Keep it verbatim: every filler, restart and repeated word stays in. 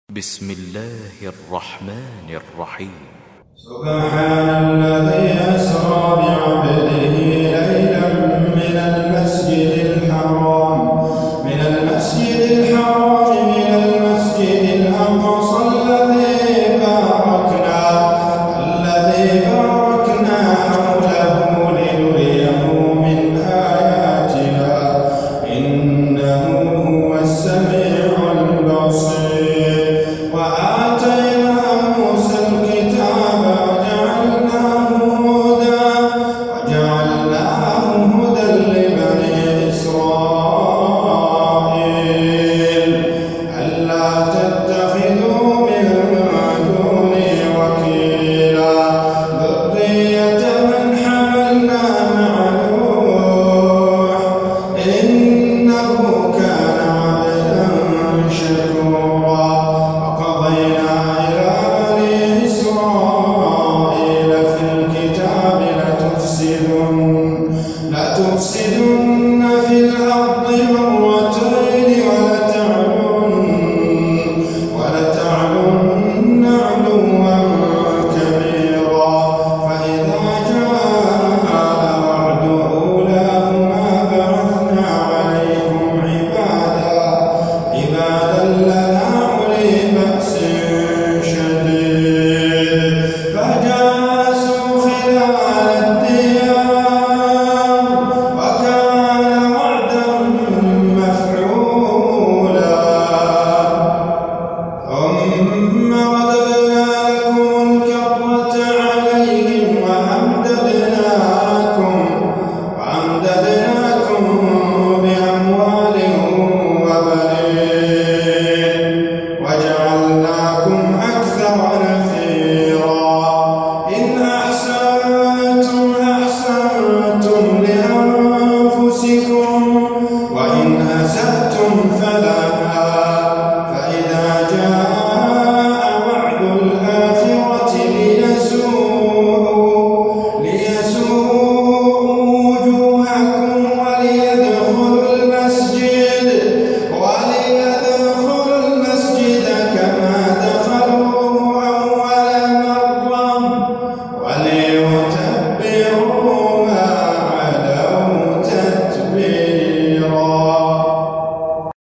بسم الله الرحمن الرحيم. سبحان الذي أسرى بعبده ليلا من المسجد الحرام من المسجد الحرام إلى المسجد الأقصى الذي باركنا الذي باركنا حوله لنريه من آياتنا إنه هو السميع البصير. وآتينا موسى الكتاب وجعلناه هدى وجعلناه هدى لبني إسرائيل ألا تتخذوا من دوني وكيلا ذرية من حملنا مع نوح إنه كان عبدا شكورا. وقضينا إلى بني إسرائيل في الكتاب لتفسدن لتفسدن في الأرض مرتين ولتعلن ولتعلن علوا كبيرا. فإذا جاء وعد أولاهما بعثنا عليكم عبادا عبادا لنا أولي بأس شديد فجاسوا خلال الديار وكان وعدا مفعولا. ثم رددنا لكم الكرة عليهم وأمددناكم وأمددناكم بأموال وبنين وجعلناكم أكثر نفيرا. إن أحسنتم أحسنتم لأنفسكم وإن أسأتم فلها